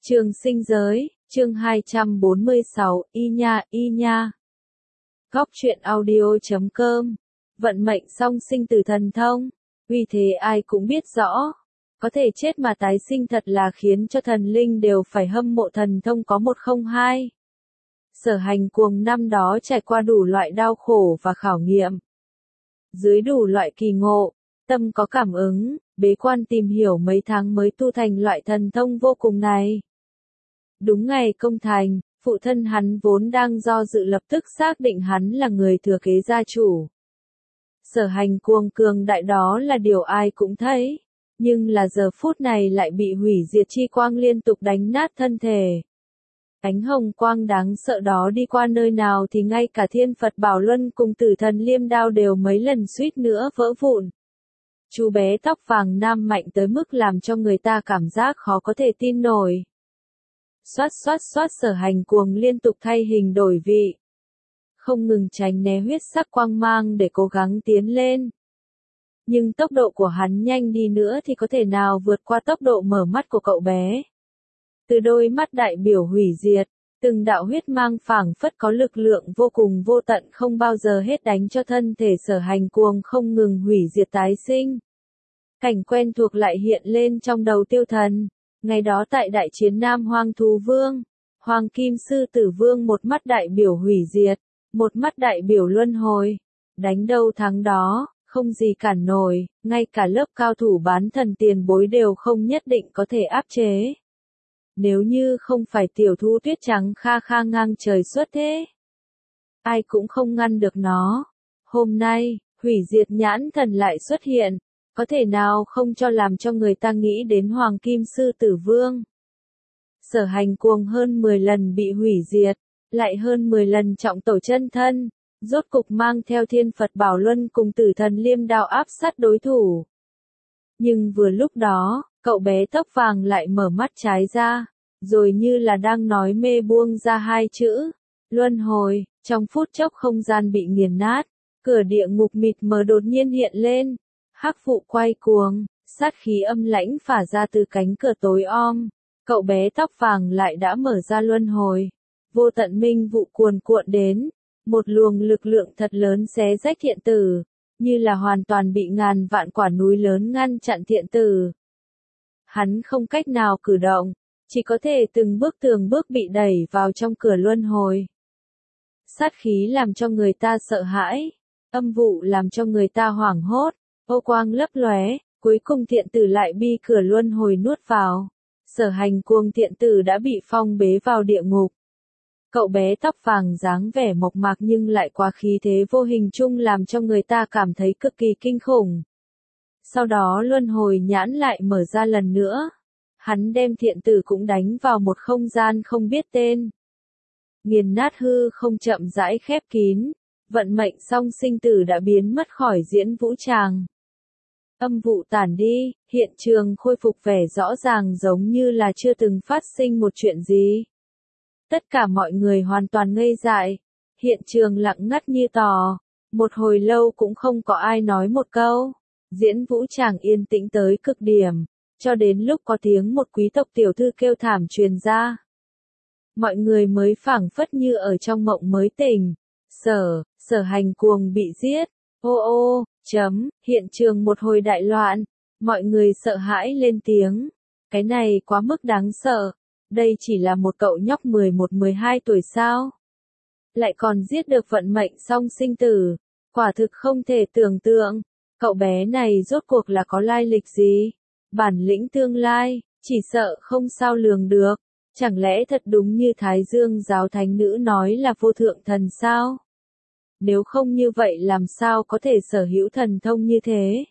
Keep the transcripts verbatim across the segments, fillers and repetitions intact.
Trường sinh giới, chương hai trăm bốn mươi sáu, y nha, y nha. Góc truyện audio chấm com. Vận mệnh song sinh từ thần thông, vì thế ai cũng biết rõ. Có thể chết mà tái sinh thật là khiến cho thần linh đều phải hâm mộ thần thông có một không hai. Sở Hành Cuồng năm đó trải qua đủ loại đau khổ và khảo nghiệm. Dưới đủ loại kỳ ngộ, tâm có cảm ứng, bế quan tìm hiểu mấy tháng mới tu thành loại thần thông vô cùng này. Đúng ngày công thành, phụ thân hắn vốn đang do dự lập tức xác định hắn là người thừa kế gia chủ. Sở Hành Cuồng cường đại đó là điều ai cũng thấy, nhưng là giờ phút này lại bị hủy diệt chi quang liên tục đánh nát thân thể. Ánh hồng quang đáng sợ đó đi qua nơi nào thì ngay cả Thiên Phật Bảo Luân cùng Tử Thần Liêm Đao đều mấy lần suýt nữa vỡ vụn. Chú bé tóc vàng nam mạnh tới mức làm cho người ta cảm giác khó có thể tin nổi. Xoát xoát xoát Sở Hành Cuồng liên tục thay hình đổi vị. Không ngừng tránh né huyết sắc quang mang để cố gắng tiến lên. Nhưng tốc độ của hắn nhanh đi nữa thì có thể nào vượt qua tốc độ mở mắt của cậu bé. Từ đôi mắt đại biểu hủy diệt, từng đạo huyết mang phảng phất có lực lượng vô cùng vô tận không bao giờ hết đánh cho thân thể Sở Hành Cuồng không ngừng hủy diệt tái sinh. Cảnh quen thuộc lại hiện lên trong đầu Tiêu Thần. Ngày đó tại đại chiến Nam Hoang Thú Vương, Hoàng Kim Sư Tử Vương một mắt đại biểu hủy diệt, một mắt đại biểu luân hồi. Đánh đâu thắng đó, không gì cản nổi, ngay cả lớp cao thủ bán thần tiền bối đều không nhất định có thể áp chế. Nếu như không phải tiểu thú tuyết trắng kha kha ngang trời xuất thế, ai cũng không ngăn được nó. Hôm nay, hủy diệt nhãn thần lại xuất hiện. Có thể nào không cho làm cho người ta nghĩ đến Hoàng Kim Sư Tử Vương. Sở Hành Cuồng hơn mười lần bị hủy diệt, lại hơn mười lần trọng tổ chân thân, rốt cục mang theo Thiên Phật Bảo Luân cùng Tử Thần Liêm Đao áp sát đối thủ. Nhưng vừa lúc đó, cậu bé tóc vàng lại mở mắt trái ra, rồi như là đang nói mê buông ra hai chữ, luân hồi. Trong phút chốc không gian bị nghiền nát, cửa địa ngục mịt mờ đột nhiên hiện lên. Hắc vụ quay cuồng, sát khí âm lãnh phả ra từ cánh cửa tối om. Cậu bé tóc vàng lại đã mở ra luân hồi. Vô tận minh vụ cuồn cuộn đến. Một luồng lực lượng thật lớn xé rách thiện tử. Như là hoàn toàn bị ngàn vạn quả núi lớn ngăn chặn thiện tử. Hắn không cách nào cử động. Chỉ có thể từng bước từng bước bị đẩy vào trong cửa luân hồi. Sát khí làm cho người ta sợ hãi. Âm vụ làm cho người ta hoảng hốt. Ô quang lấp lóe, cuối cùng thiện tử lại bi cửa luân hồi nuốt vào. Sở Hành Cuồng thiện tử đã bị phong bế vào địa ngục. Cậu bé tóc vàng dáng vẻ mộc mạc nhưng lại quá khí thế vô hình chung làm cho người ta cảm thấy cực kỳ kinh khủng. Sau đó luân hồi nhãn lại mở ra lần nữa. Hắn đem thiện tử cũng đánh vào một không gian không biết tên. Nghiền nát hư không chậm rãi khép kín. Vận mệnh song sinh tử đã biến mất khỏi diễn vũ tràng. Âm vụ tản đi, hiện trường khôi phục vẻ rõ ràng giống như là chưa từng phát sinh một chuyện gì. Tất cả mọi người hoàn toàn ngây dại. Hiện trường lặng ngắt như tò. Một hồi lâu cũng không có ai nói một câu. Diễn vũ tràng yên tĩnh tới cực điểm. Cho đến lúc có tiếng một quý tộc tiểu thư kêu thảm truyền ra. Mọi người mới phảng phất như ở trong mộng mới tỉnh. Sở, Sở Hành Cuồng bị giết. Ô ô, chấm, hiện trường một hồi đại loạn. Mọi người sợ hãi lên tiếng. Cái này quá mức đáng sợ. Đây chỉ là một cậu nhóc mười một mười hai tuổi sao. Lại còn giết được vận mệnh song sinh tử. Quả thực không thể tưởng tượng. Cậu bé này rốt cuộc là có lai lịch gì? Bản lĩnh tương lai, chỉ sợ không sao lường được. Chẳng lẽ thật đúng như Thái Dương giáo thánh nữ nói là vô thượng thần sao? Nếu không như vậy làm sao có thể sở hữu thần thông như thế?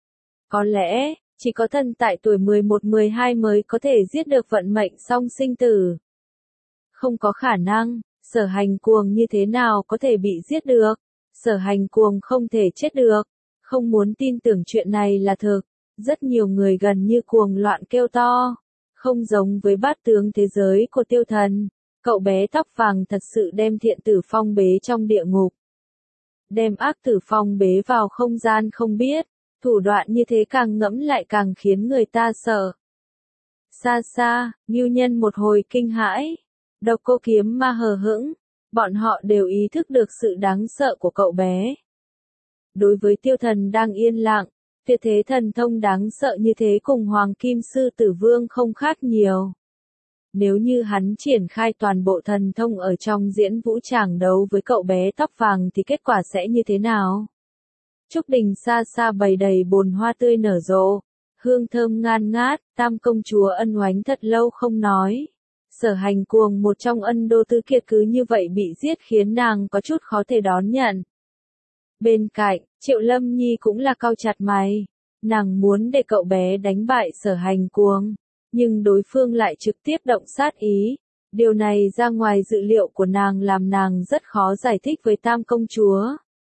Có lẽ, chỉ có thần tại tuổi mười một mười hai mới có thể giết được vận mệnh song sinh tử. Không có khả năng, Sở Hành Cuồng như thế nào có thể bị giết được? Sở Hành Cuồng không thể chết được. Không muốn tin tưởng chuyện này là thực. Rất nhiều người gần như cuồng loạn kêu to. Không giống với bát tướng thế giới của Tiêu Thần. Cậu bé tóc vàng thật sự đem thiện tử phong bế trong địa ngục. Đem ác tử phong bế vào không gian không biết, thủ đoạn như thế càng ngẫm lại càng khiến người ta sợ. Xa xa, Ngưu Nhân một hồi kinh hãi. Độc Cô Kiếm Ma hờ hững, bọn họ đều ý thức được sự đáng sợ của cậu bé. Đối với Tiêu Thần đang yên lặng, tuyệt thế thần thông đáng sợ như thế cùng Hoàng Kim Sư Tử Vương không khác nhiều. Nếu như hắn triển khai toàn bộ thần thông ở trong diễn vũ tràng đấu với cậu bé tóc vàng thì kết quả sẽ như thế nào? Trúc đình xa xa bày đầy bồn hoa tươi nở rộ, hương thơm ngan ngát, Tam công chúa ân oánh thật lâu không nói. Sở Hành Cuồng một trong Ân Đô tứ kiệt cứ như vậy bị giết khiến nàng có chút khó thể đón nhận. Bên cạnh, Triệu Lâm Nhi cũng là cau chặt mày. Nàng muốn để cậu bé đánh bại Sở Hành Cuồng, nhưng đối phương lại trực tiếp động sát ý. Điều này ra ngoài dự liệu của nàng làm nàng rất khó giải thích với Tam công chúa.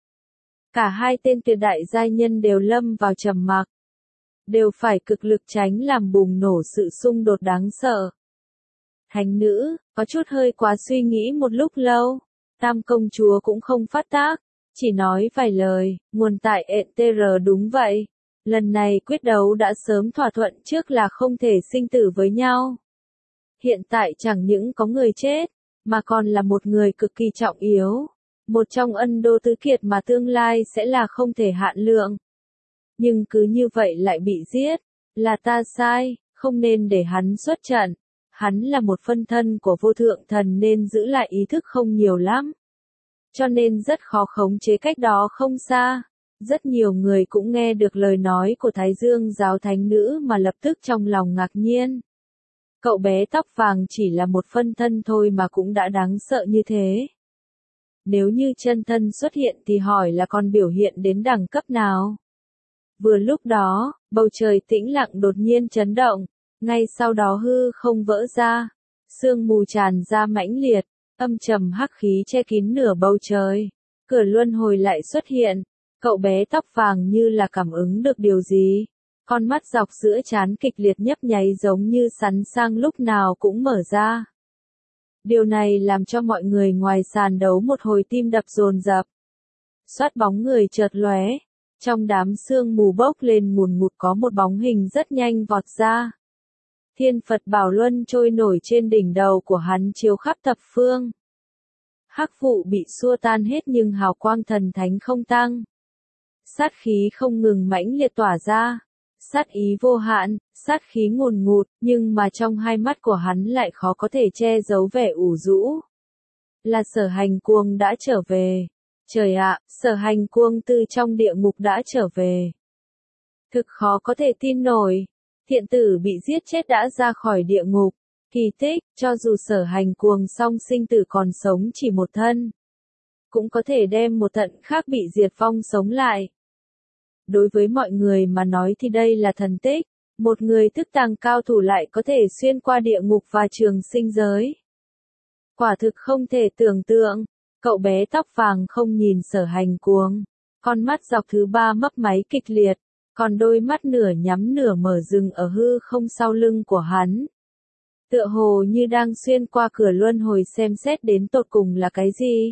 Cả hai tên tuyệt đại giai nhân đều lâm vào trầm mặc, đều phải cực lực tránh làm bùng nổ sự xung đột đáng sợ. Thánh nữ, có chút hơi quá suy nghĩ một lúc lâu, Tam công chúa cũng không phát tác, chỉ nói vài lời, nguồn tại e tê rờ đúng vậy. Lần này quyết đấu đã sớm thỏa thuận trước là không thể sinh tử với nhau. Hiện tại chẳng những có người chết, mà còn là một người cực kỳ trọng yếu. Một trong Ân Đô tứ kiệt mà tương lai sẽ là không thể hạn lượng. Nhưng cứ như vậy lại bị giết, là ta sai, không nên để hắn xuất trận. Hắn là một phân thân của vô thượng thần nên giữ lại ý thức không nhiều lắm. Cho nên rất khó khống chế cách đó không xa. Rất nhiều người cũng nghe được lời nói của Thái Dương giáo thánh nữ mà lập tức trong lòng ngạc nhiên. Cậu bé tóc vàng chỉ là một phân thân thôi mà cũng đã đáng sợ như thế. Nếu như chân thân xuất hiện thì hỏi là còn biểu hiện đến đẳng cấp nào? Vừa lúc đó, bầu trời tĩnh lặng đột nhiên chấn động, ngay sau đó hư không vỡ ra, sương mù tràn ra mãnh liệt, âm trầm hắc khí che kín nửa bầu trời. Cửa luân hồi lại xuất hiện, cậu bé tóc vàng như là cảm ứng được điều gì. Con mắt dọc giữa trán kịch liệt nhấp nháy giống như sắn sang lúc nào cũng mở ra. Điều này làm cho mọi người ngoài sàn đấu một hồi tim đập dồn dập. Xoát bóng người chợt lóe, trong đám sương mù bốc lên ngùn ngụt có một bóng hình rất nhanh vọt ra. Thiên Phật Bảo Luân trôi nổi trên đỉnh đầu của hắn chiếu khắp thập phương. Hắc vụ bị xua tan hết nhưng hào quang thần thánh không tăng. Sát khí không ngừng mãnh liệt tỏa ra. Sát ý vô hạn, sát khí ngùn ngụt, nhưng mà trong hai mắt của hắn lại khó có thể che giấu vẻ ủ rũ. Là Sở Hành Cuồng đã trở về. Trời ạ, Sở Hành Cuồng từ trong địa ngục đã trở về. Thực khó có thể tin nổi. Thiện tử bị giết chết đã ra khỏi địa ngục. Kỳ tích, cho dù Sở Hành Cuồng song sinh tử còn sống chỉ một thân, cũng có thể đem một thận khác bị diệt vong sống lại. Đối với mọi người mà nói thì đây là thần tích, một người thức tàng cao thủ lại có thể xuyên qua địa ngục và trường sinh giới. Quả thực không thể tưởng tượng, cậu bé tóc vàng không nhìn Sở Hành Cuồng, con mắt dọc thứ ba mấp máy kịch liệt, còn đôi mắt nửa nhắm nửa mở dừng ở hư không sau lưng của hắn. Tựa hồ như đang xuyên qua cửa luân hồi xem xét đến tột cùng là cái gì.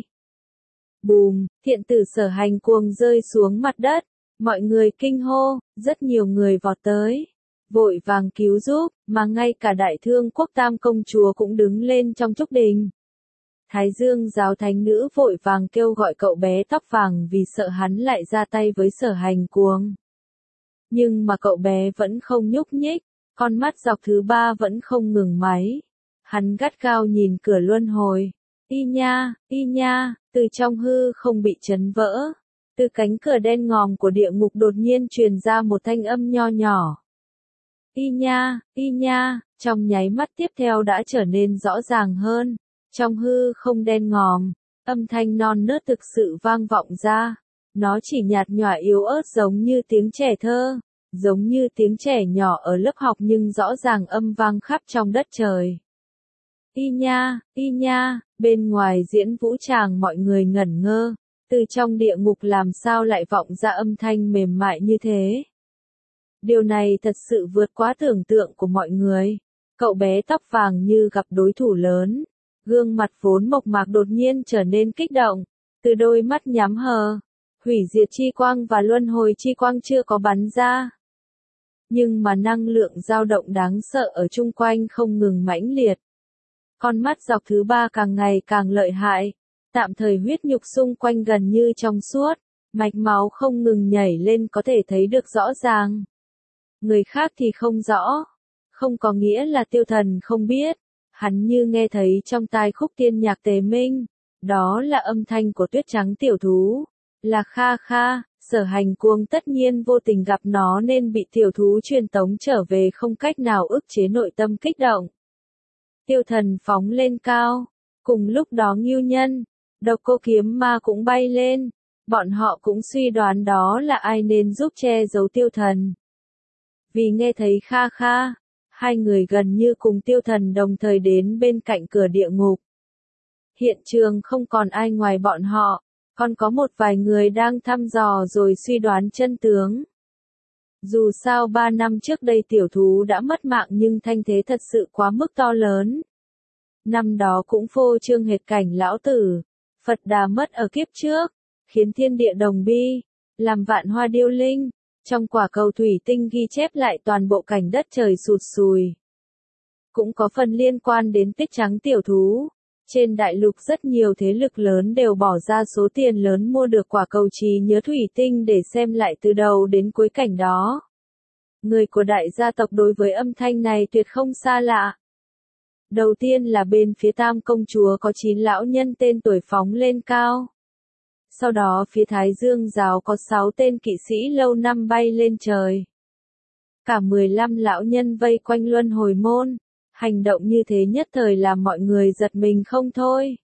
Bùm, thiện tử Sở Hành Cuồng rơi xuống mặt đất. Mọi người kinh hô, rất nhiều người vọt tới, vội vàng cứu giúp, mà ngay cả Đại Thương Quốc Tam công chúa cũng đứng lên trong chúc đình. Thái Dương giáo thánh nữ vội vàng kêu gọi cậu bé tóc vàng vì sợ hắn lại ra tay với Sở Hành Cuồng. Nhưng mà cậu bé vẫn không nhúc nhích, con mắt dọc thứ ba vẫn không ngừng máy. Hắn gắt gao nhìn cửa luân hồi. Y nha, y nha, từ trong hư không bị chấn vỡ. Từ cánh cửa đen ngòm của địa ngục đột nhiên truyền ra một thanh âm nho nhỏ. Y nha, y nha, trong nháy mắt tiếp theo đã trở nên rõ ràng hơn. Trong hư không đen ngòm, âm thanh non nớt thực sự vang vọng ra. Nó chỉ nhạt nhòa yếu ớt giống như tiếng trẻ thơ, giống như tiếng trẻ nhỏ ở lớp học nhưng rõ ràng âm vang khắp trong đất trời. Y nha, y nha, bên ngoài diễn vũ tràng mọi người ngẩn ngơ. Từ trong địa ngục làm sao lại vọng ra âm thanh mềm mại như thế. Điều này thật sự vượt quá tưởng tượng của mọi người. Cậu bé tóc vàng như gặp đối thủ lớn. Gương mặt vốn mộc mạc đột nhiên trở nên kích động. Từ đôi mắt nhắm hờ, hủy diệt chi quang và luân hồi chi quang chưa có bắn ra. nhưng mà năng lượng dao động đáng sợ ở chung quanh không ngừng mãnh liệt. Con mắt dọc thứ ba càng ngày càng lợi hại, tạm thời huyết nhục xung quanh gần như trong suốt, mạch máu không ngừng nhảy lên có thể thấy được rõ ràng. Người khác thì không rõ, không có nghĩa là Tiêu Thần không biết, hắn như nghe thấy trong tai khúc tiên nhạc tề minh, đó là âm thanh của tuyết trắng tiểu thú, là Kha Kha. Sở Hành Cuồng tất nhiên vô tình gặp nó nên bị tiểu thú truyền tống trở về không cách nào ức chế nội tâm kích động. Tiêu Thần phóng lên cao, cùng lúc đó Ngưu Nhân, Độc Cô Kiếm Ma cũng bay lên, bọn họ cũng suy đoán đó là ai nên giúp che giấu Tiêu Thần. Vì nghe thấy Kha Kha, hai người gần như cùng Tiêu Thần đồng thời đến bên cạnh cửa địa ngục. Hiện trường không còn ai ngoài bọn họ. Còn có một vài người đang thăm dò rồi suy đoán chân tướng. Dù sao ba năm trước đây tiểu thú đã mất mạng nhưng thanh thế thật sự quá mức to lớn. Năm đó cũng phô trương hệt cảnh lão tử, Phật Đà mất ở kiếp trước, khiến thiên địa đồng bi, làm vạn hoa điêu linh, trong quả cầu thủy tinh ghi chép lại toàn bộ cảnh đất trời sụt sùi. Cũng có phần liên quan đến tuyết trắng tiểu thú. Trên đại lục rất nhiều thế lực lớn đều bỏ ra số tiền lớn mua được quả cầu trí nhớ thủy tinh để xem lại từ đầu đến cuối cảnh đó. Người của đại gia tộc đối với âm thanh này tuyệt không xa lạ. Đầu tiên là bên phía Tam công chúa có chín lão nhân tên tuổi phóng lên cao. Sau đó phía Thái Dương giáo có sáu tên kỵ sĩ lâu năm bay lên trời. Cả mười lăm lão nhân vây quanh luân hồi môn. Hành động như thế nhất thời làm mọi người giật mình không thôi.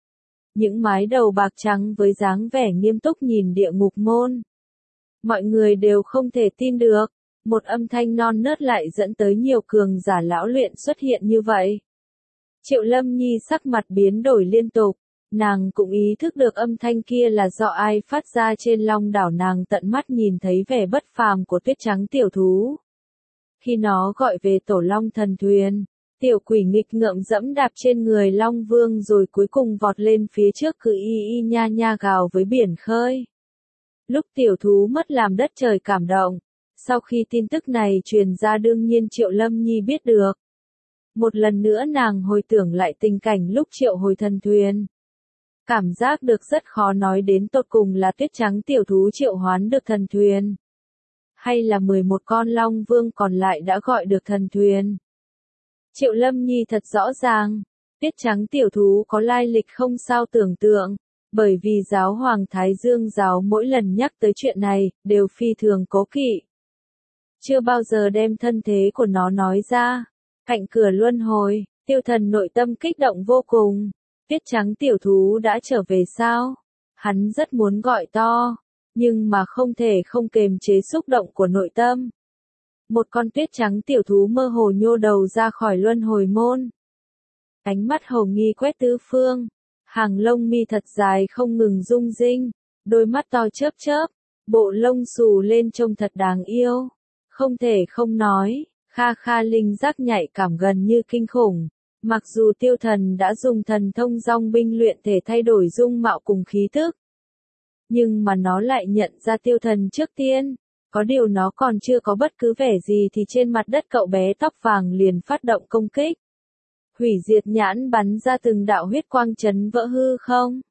Những mái đầu bạc trắng với dáng vẻ nghiêm túc nhìn địa ngục môn. Mọi người đều không thể tin được, một âm thanh non nớt lại dẫn tới nhiều cường giả lão luyện xuất hiện như vậy. Triệu Lâm Nhi sắc mặt biến đổi liên tục, nàng cũng ý thức được âm thanh kia là do ai phát ra trên long đảo, nàng tận mắt nhìn thấy vẻ bất phàm của tuyết trắng tiểu thú. Khi nó gọi về tổ long thần thuyền. Tiểu quỷ nghịch ngợm dẫm đạp trên người Long Vương rồi cuối cùng vọt lên phía trước cứ y y nha nha gào với biển khơi. Lúc tiểu thú mất làm đất trời cảm động. Sau khi tin tức này truyền ra đương nhiên Triệu Lâm Nhi biết được. Một lần nữa nàng hồi tưởng lại tình cảnh lúc triệu hồi thần thuyền. Cảm giác được rất khó nói đến tột cùng là tuyết trắng tiểu thú triệu hoán được thần thuyền. Hay là mười một con Long Vương còn lại đã gọi được thần thuyền. Triệu Lâm Nhi thật rõ ràng, tuyết trắng tiểu thú có lai lịch không sao tưởng tượng, bởi vì giáo hoàng Thái Dương giáo mỗi lần nhắc tới chuyện này, đều phi thường cố kỵ. Chưa bao giờ đem thân thế của nó nói ra. Cạnh cửa luân hồi, Tiêu Thần nội tâm kích động vô cùng. Tuyết trắng tiểu thú đã trở về sao? Hắn rất muốn gọi to, nhưng mà không thể không kềm chế xúc động của nội tâm. Một con tuyết trắng tiểu thú mơ hồ nhô đầu ra khỏi luân hồi môn. Ánh mắt hầu nghi quét tứ phương, hàng lông mi thật dài không ngừng rung rinh, đôi mắt to chớp chớp, bộ lông xù lên trông thật đáng yêu. Không thể không nói, Kha Kha linh giác nhạy cảm gần như kinh khủng. Mặc dù Tiêu Thần đã dùng thần thông dòng binh luyện thể thay đổi dung mạo cùng khí tức, nhưng mà nó lại nhận ra Tiêu Thần trước tiên. Có điều nó còn chưa có bất cứ vẻ gì thì trên mặt đất cậu bé tóc vàng liền phát động công kích. Hủy diệt nhãn bắn ra từng đạo huyết quang chấn vỡ hư không.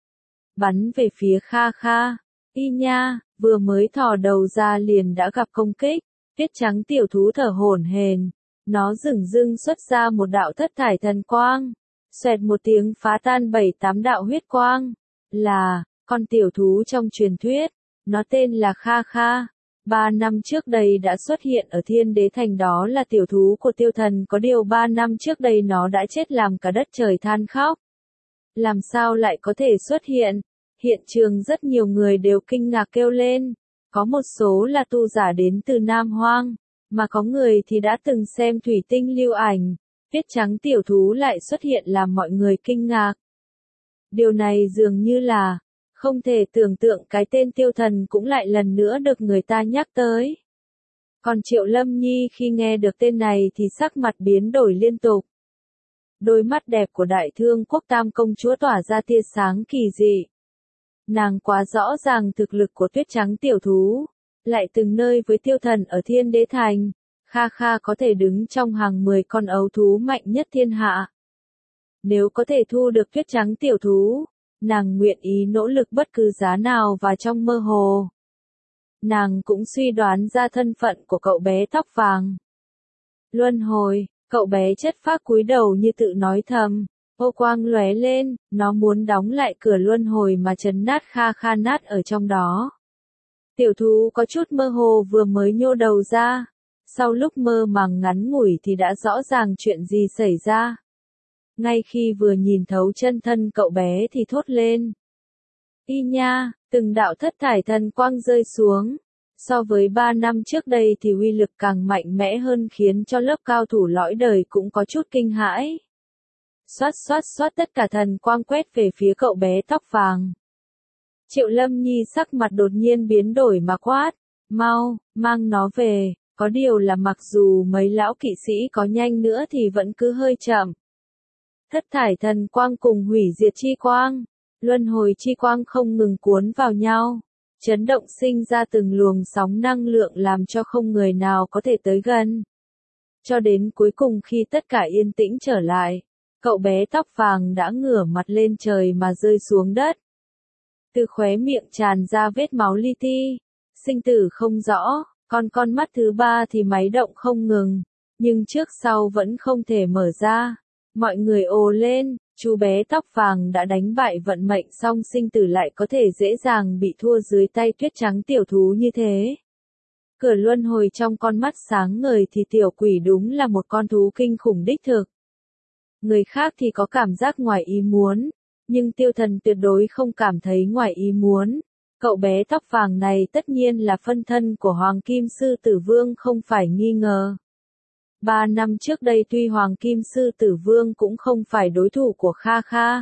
Bắn về phía Kha Kha. Y nha, vừa mới thò đầu ra liền đã gặp công kích. Tuyết trắng tiểu thú thở hổn hển. Nó dửng dưng xuất ra một đạo thất thải thần quang. Xoẹt một tiếng phá tan bảy tám đạo huyết quang. Là, con tiểu thú trong truyền thuyết. Nó tên là Kha Kha. Ba năm trước đây đã xuất hiện ở Thiên Đế Thành, đó là tiểu thú của Tiêu Thần, có điều ba năm trước đây nó đã chết làm cả đất trời than khóc. Làm sao lại có thể xuất hiện? Hiện trường rất nhiều người đều kinh ngạc kêu lên. Có một số là tu giả đến từ Nam Hoang, mà có người thì đã từng xem thủy tinh lưu ảnh. Tuyết trắng tiểu thú lại xuất hiện làm mọi người kinh ngạc. Điều này dường như là không thể tưởng tượng cái tên Tiêu Thần cũng lại lần nữa được người ta nhắc tới. Còn Triệu Lâm Nhi khi nghe được tên này thì sắc mặt biến đổi liên tục. Đôi mắt đẹp của Đại Thương Quốc Tam công chúa tỏa ra tia sáng kỳ dị. Nàng quá rõ ràng thực lực của tuyết trắng tiểu thú. lại từng nơi với tiêu thần ở Thiên Đế Thành, Kha Kha có thể đứng trong hàng mười con ấu thú mạnh nhất thiên hạ. Nếu có thể thu được tuyết trắng tiểu thú, nàng nguyện ý nỗ lực bất cứ giá nào và trong mơ hồ. Nàng cũng suy đoán ra thân phận của cậu bé tóc vàng. Luân hồi, cậu bé chất phác cúi đầu như tự nói thầm, ô quang lóe lên, nó muốn đóng lại cửa luân hồi mà trấn nát Kha Kha nát ở trong đó. Tiểu thú có chút mơ hồ vừa mới nhô đầu ra, sau lúc mơ màng ngắn ngủi thì đã rõ ràng chuyện gì xảy ra. Ngay khi vừa nhìn thấu chân thân cậu bé thì thốt lên. Y nha, từng đạo thất thải thần quang rơi xuống. So với ba năm trước đây thì uy lực càng mạnh mẽ hơn khiến cho lớp cao thủ lõi đời cũng có chút kinh hãi. Xoát xoát xoát tất cả thần quang quét về phía cậu bé tóc vàng. Triệu Lâm Nhi sắc mặt đột nhiên biến đổi mà quát. Mau, mang nó về, có điều là mặc dù mấy lão kỵ sĩ có nhanh nữa thì vẫn cứ hơi chậm. Thất thải thần quang cùng hủy diệt chi quang, luân hồi chi quang không ngừng cuốn vào nhau, chấn động sinh ra từng luồng sóng năng lượng làm cho không người nào có thể tới gần. Cho đến cuối cùng khi tất cả yên tĩnh trở lại, cậu bé tóc vàng đã ngửa mặt lên trời mà rơi xuống đất. Từ khóe miệng tràn ra vết máu li ti, sinh tử không rõ, còn con mắt thứ ba thì máy động không ngừng, nhưng trước sau vẫn không thể mở ra. Mọi người ồ lên, chú bé tóc vàng đã đánh bại vận mệnh song sinh tử lại có thể dễ dàng bị thua dưới tay tuyết trắng tiểu thú như thế. Cửa luân hồi trong con mắt sáng ngời thì tiểu quỷ đúng là một con thú kinh khủng đích thực. Người khác thì có cảm giác ngoài ý muốn, nhưng tiêu thần tuyệt đối không cảm thấy ngoài ý muốn. Cậu bé tóc vàng này tất nhiên là phân thân của Hoàng Kim Sư Tử Vương không phải nghi ngờ. Ba năm trước đây tuy Hoàng Kim Sư Tử Vương cũng không phải đối thủ của Kha Kha.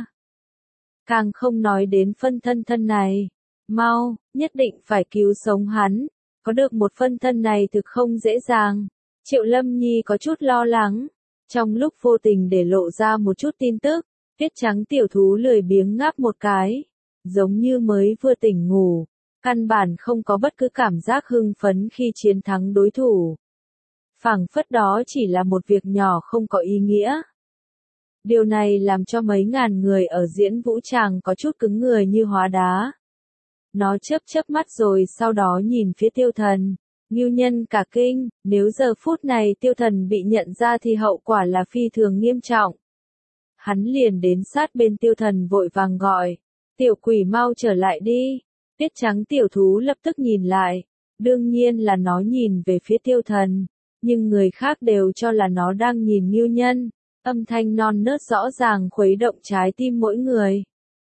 Càng không nói đến phân thân thân này. Mau, nhất định phải cứu sống hắn. Có được một phân thân này thực không dễ dàng. Triệu Lâm Nhi có chút lo lắng. Trong lúc vô tình để lộ ra một chút tin tức, tuyết trắng tiểu thú lười biếng ngáp một cái. Giống như mới vừa tỉnh ngủ. Căn bản không có bất cứ cảm giác hưng phấn khi chiến thắng đối thủ. Phảng phất đó chỉ là một việc nhỏ không có ý nghĩa. Điều này làm cho mấy ngàn người ở diễn vũ tràng có chút cứng người như hóa đá. Nó chớp chớp mắt rồi sau đó nhìn phía tiêu thần. Ngưu nhân cả kinh, nếu giờ phút này tiêu thần bị nhận ra thì hậu quả là phi thường nghiêm trọng. Hắn liền đến sát bên tiêu thần vội vàng gọi. Tiểu quỷ mau trở lại đi. Tuyết trắng tiểu thú lập tức nhìn lại. Đương nhiên là nó nhìn về phía tiêu thần. Nhưng người khác đều cho là nó đang nhìn Ngưu nhân. Âm thanh non nớt rõ ràng khuấy động trái tim mỗi người.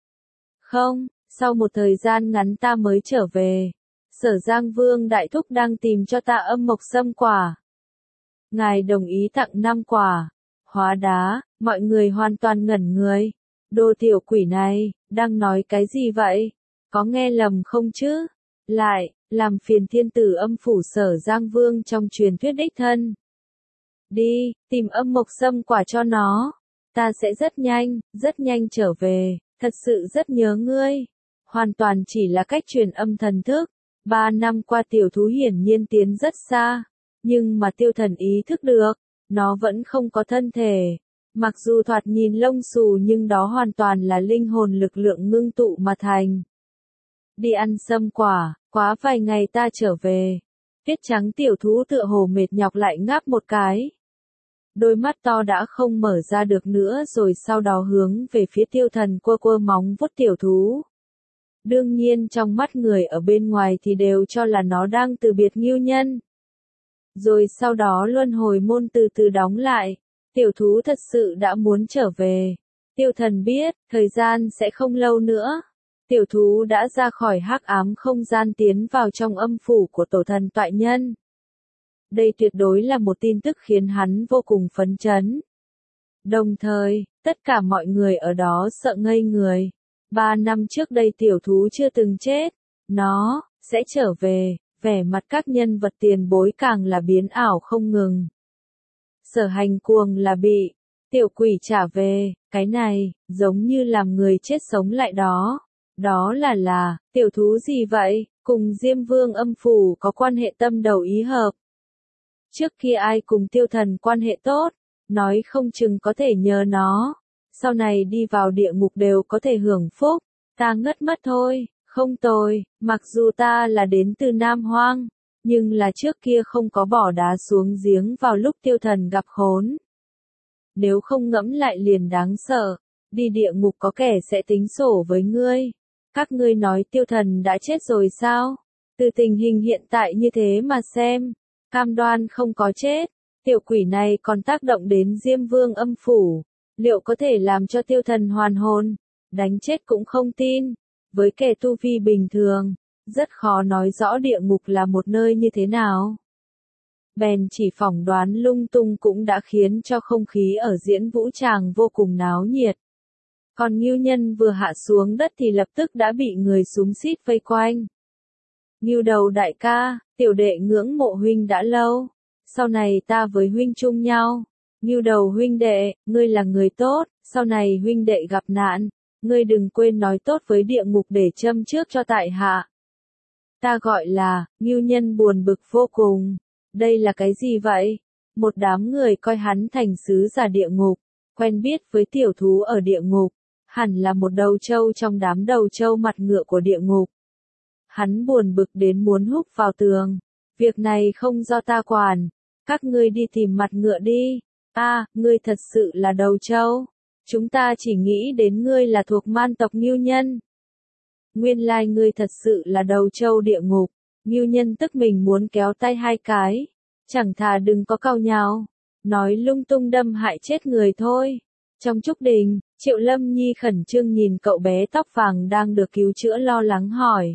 Không, sau một thời gian ngắn ta mới trở về. Sở Giang Vương Đại Thúc đang tìm cho ta âm mộc sâm quả. Ngài đồng ý tặng năm quả. Hóa đá, mọi người hoàn toàn ngẩn người. Đồ tiểu quỷ này, đang nói cái gì vậy? Có nghe lầm không chứ? Lại, làm phiền thiên tử âm phủ Sở Giang Vương trong truyền thuyết đích thân. Đi, tìm âm mộc sâm quả cho nó. Ta sẽ rất nhanh, rất nhanh trở về, thật sự rất nhớ ngươi. Hoàn toàn chỉ là cách truyền âm thần thức. Ba năm qua tiểu thú hiển nhiên tiến rất xa. Nhưng mà tiêu thần ý thức được, nó vẫn không có thân thể. Mặc dù thoạt nhìn lông xù nhưng đó hoàn toàn là linh hồn lực lượng ngưng tụ mà thành. Đi ăn sâm quả, quá vài ngày ta trở về. Tuyết trắng tiểu thú tựa hồ mệt nhọc lại ngáp một cái. Đôi mắt to đã không mở ra được nữa rồi sau đó hướng về phía tiêu thần quơ quơ móng vuốt tiểu thú. Đương nhiên trong mắt người ở bên ngoài thì đều cho là nó đang từ biệt Ngưu nhân. Rồi sau đó luân hồi môn từ từ đóng lại. Tiểu thú thật sự đã muốn trở về. Tiêu thần biết, thời gian sẽ không lâu nữa. Tiểu thú đã ra khỏi hắc ám không gian tiến vào trong âm phủ của tổ thần toại nhân. Đây tuyệt đối là một tin tức khiến hắn vô cùng phấn chấn. Đồng thời, tất cả mọi người ở đó sợ ngây người. Ba năm trước đây tiểu thú chưa từng chết. Nó, sẽ trở về, vẻ mặt các nhân vật tiền bối càng là biến ảo không ngừng. Sở Hành Cuồng là bị tiểu quỷ trả về, cái này, giống như làm người chết sống lại đó. Đó là là, tiểu thú gì vậy? cùng Diêm Vương âm phủ có quan hệ tâm đầu ý hợp. Trước kia ai cùng tiêu thần quan hệ tốt, nói không chừng có thể nhờ nó, sau này đi vào địa ngục đều có thể hưởng phúc, ta ngất mất thôi, không tồi, mặc dù ta là đến từ Nam Hoang, nhưng là trước kia không có bỏ đá xuống giếng vào lúc tiêu thần gặp khốn. Nếu không ngẫm lại liền đáng sợ, đi địa ngục có kẻ sẽ tính sổ với ngươi. Các ngươi nói tiêu thần đã chết rồi sao? Từ tình hình hiện tại như thế mà xem, cam đoan không có chết, tiểu quỷ này còn tác động đến Diêm Vương âm phủ, liệu có thể làm cho tiêu thần hoàn hồn? Đánh chết cũng không tin, với kẻ tu vi bình thường, rất khó nói rõ địa ngục là một nơi như thế nào. Bèn chỉ phỏng đoán lung tung cũng đã khiến cho không khí ở diễn vũ tràng vô cùng náo nhiệt. Còn Ngưu Nhân vừa hạ xuống đất thì lập tức đã bị người xúm xít vây quanh. Ngưu Đầu đại ca, tiểu đệ ngưỡng mộ huynh đã lâu, sau này ta với huynh chung nhau. Ngưu Đầu huynh đệ, ngươi là người tốt, sau này huynh đệ gặp nạn, ngươi đừng quên nói tốt với địa ngục để châm trước cho tại hạ. Ta gọi là, Ngưu Nhân buồn bực vô cùng. Đây là cái gì vậy? Một đám người coi hắn thành sứ giả địa ngục, quen biết với tiểu thú ở địa ngục, hẳn là một đầu trâu trong đám đầu trâu mặt ngựa của địa ngục. Hắn buồn bực đến muốn húc vào tường. Việc này không do ta quản, các ngươi đi tìm mặt ngựa đi. A, à, ngươi thật sự là đầu trâu. Chúng ta chỉ nghĩ đến ngươi là thuộc man tộc Ngưu Nhân. Nguyên lai ngươi thật sự là đầu trâu địa ngục. Ngưu Nhân tức mình muốn kéo tay hai cái, chẳng thà đừng có cau nhào, nói lung tung đâm hại chết người thôi. Trong trúc đình, Triệu Lâm Nhi khẩn trương nhìn cậu bé tóc vàng đang được cứu chữa lo lắng hỏi.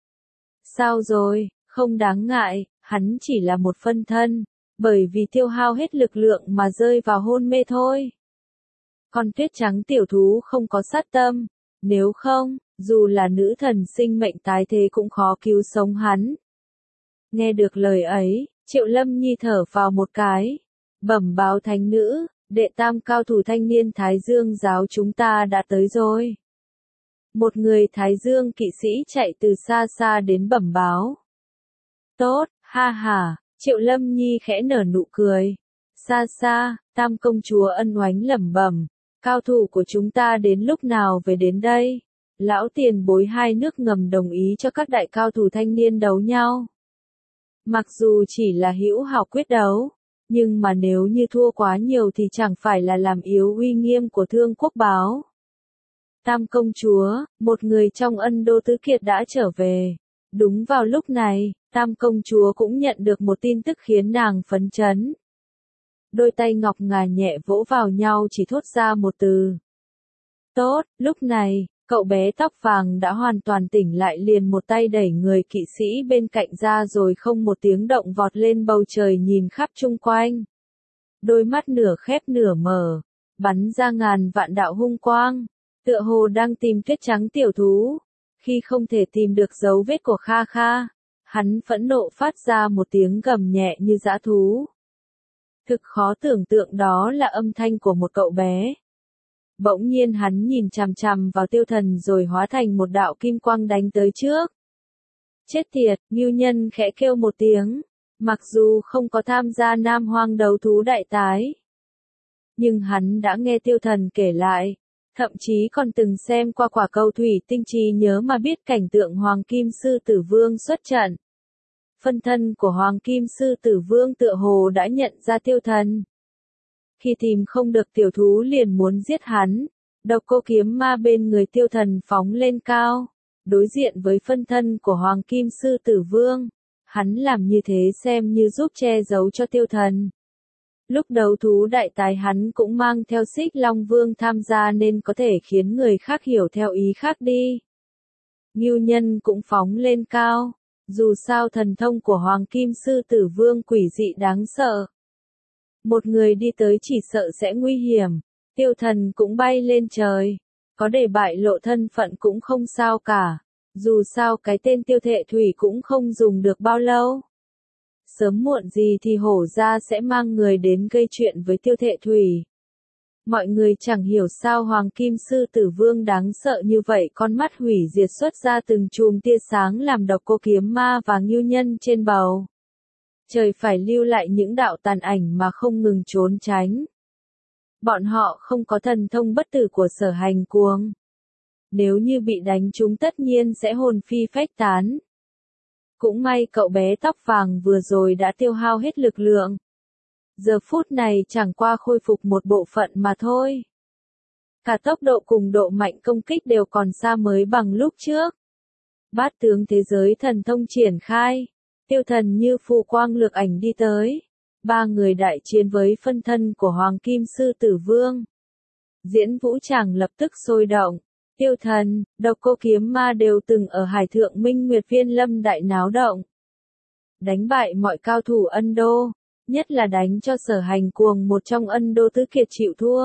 Sao rồi, không đáng ngại, hắn chỉ là một phân thân, bởi vì tiêu hao hết lực lượng mà rơi vào hôn mê thôi. Con tuyết trắng tiểu thú không có sát tâm, nếu không, dù là nữ thần sinh mệnh tái thế cũng khó cứu sống hắn. Nghe được lời ấy, Triệu Lâm Nhi thở vào một cái, bẩm báo thánh nữ, đệ tam cao thủ thanh niên Thái Dương giáo chúng ta đã tới rồi. Một người Thái Dương kỵ sĩ chạy từ xa xa đến bẩm báo. Tốt, ha ha, Triệu Lâm Nhi khẽ nở nụ cười. Xa xa, tam công chúa ân oánh lẩm bẩm, cao thủ của chúng ta đến lúc nào về đến đây? Lão tiền bối hai nước ngầm đồng ý cho các đại cao thủ thanh niên đấu nhau. Mặc dù chỉ là hữu hảo quyết đấu, nhưng mà nếu như thua quá nhiều thì chẳng phải là làm yếu uy nghiêm của Thương Quốc Báo. Tam công chúa, một người trong Ân Đô Tứ Kiệt đã trở về. Đúng vào lúc này, Tam công chúa cũng nhận được một tin tức khiến nàng phấn chấn. Đôi tay ngọc ngà nhẹ vỗ vào nhau chỉ thốt ra một từ. Tốt, lúc này, cậu bé tóc vàng đã hoàn toàn tỉnh lại, liền một tay đẩy người kỵ sĩ bên cạnh ra rồi không một tiếng động vọt lên bầu trời nhìn khắp chung quanh. Đôi mắt nửa khép nửa mở, bắn ra ngàn vạn đạo hung quang, tựa hồ đang tìm tuyết trắng tiểu thú. Khi không thể tìm được dấu vết của Kha Kha, hắn phẫn nộ phát ra một tiếng gầm nhẹ như dã thú. Thực khó tưởng tượng đó là âm thanh của một cậu bé. Bỗng nhiên hắn nhìn chằm chằm vào tiêu thần rồi hóa thành một đạo kim quang đánh tới trước. Chết tiệt, Ngưu Nhân khẽ kêu một tiếng, mặc dù không có tham gia Nam Hoang đấu thú đại tái. Nhưng hắn đã nghe tiêu thần kể lại, thậm chí còn từng xem qua quả cầu thủy tinh trí nhớ mà biết cảnh tượng Hoàng Kim Sư Tử Vương xuất trận. Phân thân của Hoàng Kim Sư Tử Vương tựa hồ đã nhận ra tiêu thần. Khi tìm không được tiểu thú liền muốn giết hắn, độc cô kiếm ma bên người tiêu thần phóng lên cao, đối diện với phân thân của Hoàng Kim Sư Tử Vương. Hắn làm như thế xem như giúp che giấu cho tiêu thần. Lúc đấu thú đại tài hắn cũng mang theo Xích Long Vương tham gia nên có thể khiến người khác hiểu theo ý khác đi. Ngưu Nhân cũng phóng lên cao, dù sao thần thông của Hoàng Kim Sư Tử Vương quỷ dị đáng sợ. Một người đi tới chỉ sợ sẽ nguy hiểm, tiêu thần cũng bay lên trời, có để bại lộ thân phận cũng không sao cả, dù sao cái tên Tiêu Thệ Thủy cũng không dùng được bao lâu. Sớm muộn gì thì hổ gia sẽ mang người đến gây chuyện với Tiêu Thệ Thủy. Mọi người chẳng hiểu sao Hoàng Kim Sư Tử Vương đáng sợ như vậy, con mắt hủy diệt xuất ra từng chùm tia sáng làm Độc Cô Kiếm Ma và Ngưu Nhân trên bầu trời phải lưu lại những đạo tàn ảnh mà không ngừng trốn tránh. Bọn họ không có thần thông bất tử của Sở Hành Cuồng. Nếu như bị đánh trúng tất nhiên sẽ hồn phi phách tán. Cũng may cậu bé tóc vàng vừa rồi đã tiêu hao hết lực lượng. Giờ phút này chẳng qua khôi phục một bộ phận mà thôi. Cả tốc độ cùng độ mạnh công kích đều còn xa mới bằng lúc trước. Bát tướng thế giới thần thông triển khai. Tiêu Thần như phù quang lược ảnh đi tới. Ba người đại chiến với phân thân của Hoàng Kim Sư Tử Vương. Diễn vũ tràng lập tức sôi động. Tiêu Thần, Độc Cô Kiếm Ma đều từng ở Hải Thượng Minh Nguyệt Viên Lâm đại náo động. Đánh bại mọi cao thủ Ân Đô, nhất là đánh cho Sở Hành Cuồng một trong Ân Đô tứ kiệt chịu thua.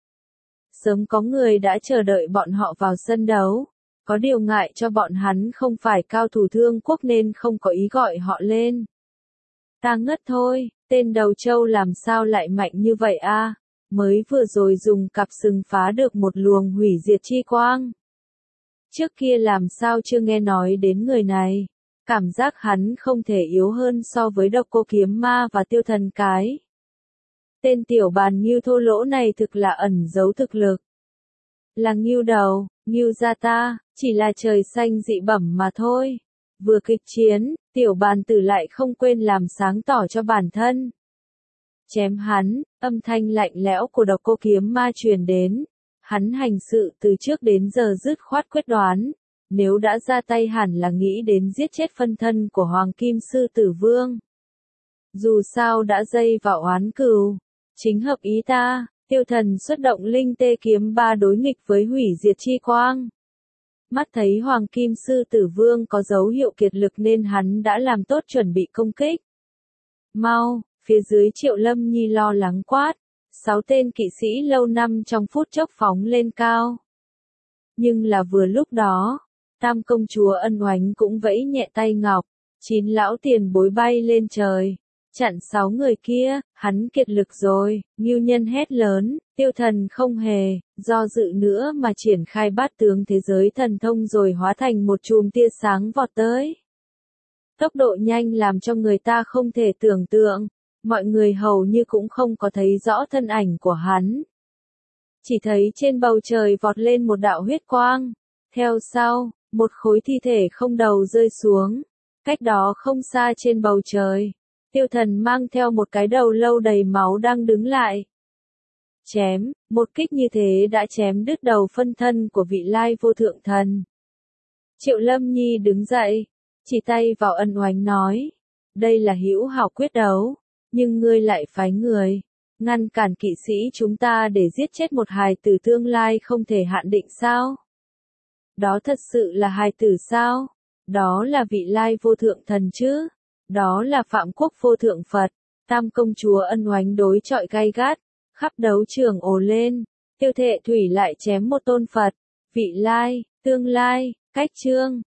Sớm có người đã chờ đợi bọn họ vào sân đấu, có điều ngại cho bọn hắn không phải cao thủ Thương Quốc nên không có ý gọi họ lên. Ta ngất thôi, tên đầu trâu làm sao lại mạnh như vậy a? Mới vừa rồi dùng cặp sừng phá được một luồng hủy diệt chi quang. Trước kia làm sao chưa nghe nói đến người này, cảm giác hắn không thể yếu hơn so với Độc Cô Kiếm Ma và Tiêu Thần cái. Tên tiểu bàn Ngưu thô lỗ này thực là ẩn giấu thực lực. Là Ngưu đầu, Ngưu gia ta, chỉ là trời xanh dị bẩm mà thôi. Vừa kịch chiến, tiểu bàn tử lại không quên làm sáng tỏ cho bản thân. Chém hắn, âm thanh lạnh lẽo của Độc Cô Kiếm Ma truyền đến. Hắn hành sự từ trước đến giờ dứt khoát quyết đoán. Nếu đã ra tay hẳn là nghĩ đến giết chết phân thân của Hoàng Kim Sư Tử Vương. Dù sao đã dây vào oán cừu. Chính hợp ý ta, Tiêu Thần xuất động linh tê kiếm ba đối nghịch với hủy diệt chi quang. Mắt thấy Hoàng Kim Sư Tử Vương có dấu hiệu kiệt lực nên hắn đã làm tốt chuẩn bị công kích. Mau, phía dưới Triệu Lâm Nhi lo lắng quát. Sáu tên kỵ sĩ lâu năm trong phút chốc phóng lên cao. Nhưng là vừa lúc đó, Tam công chúa Ân Oánh cũng vẫy nhẹ tay ngọc, chín lão tiền bối bay lên trời, chặn sáu người kia, hắn kiệt lực rồi, Ngưu Nhân hét lớn, Tiêu Thần không hề, do dự nữa mà triển khai bát tướng thế giới thần thông rồi hóa thành một chùm tia sáng vọt tới. Tốc độ nhanh làm cho người ta không thể tưởng tượng, mọi người hầu như cũng không có thấy rõ thân ảnh của hắn. Chỉ thấy trên bầu trời vọt lên một đạo huyết quang, theo sau, một khối thi thể không đầu rơi xuống, cách đó không xa trên bầu trời. Tiêu Thần mang theo một cái đầu lâu đầy máu đang đứng lại. Chém, một kích như thế đã chém đứt đầu phân thân của vị lai vô thượng thần. Triệu Lâm Nhi đứng dậy, chỉ tay vào Ân Oánh nói, đây là hữu hảo quyết đấu, nhưng ngươi lại phái người, ngăn cản kỵ sĩ chúng ta để giết chết một hài tử tương lai không thể hạn định sao? Đó thật sự là hài tử sao? Đó là vị lai vô thượng thần chứ? Đó là Phạm Quốc vô thượng Phật. Tam công chúa Ân Oánh đối chọi gay gắt, khắp đấu trường ồ lên. Tiêu Thệ Thủy lại chém một tôn Phật. Vị lai, tương lai, cách chương.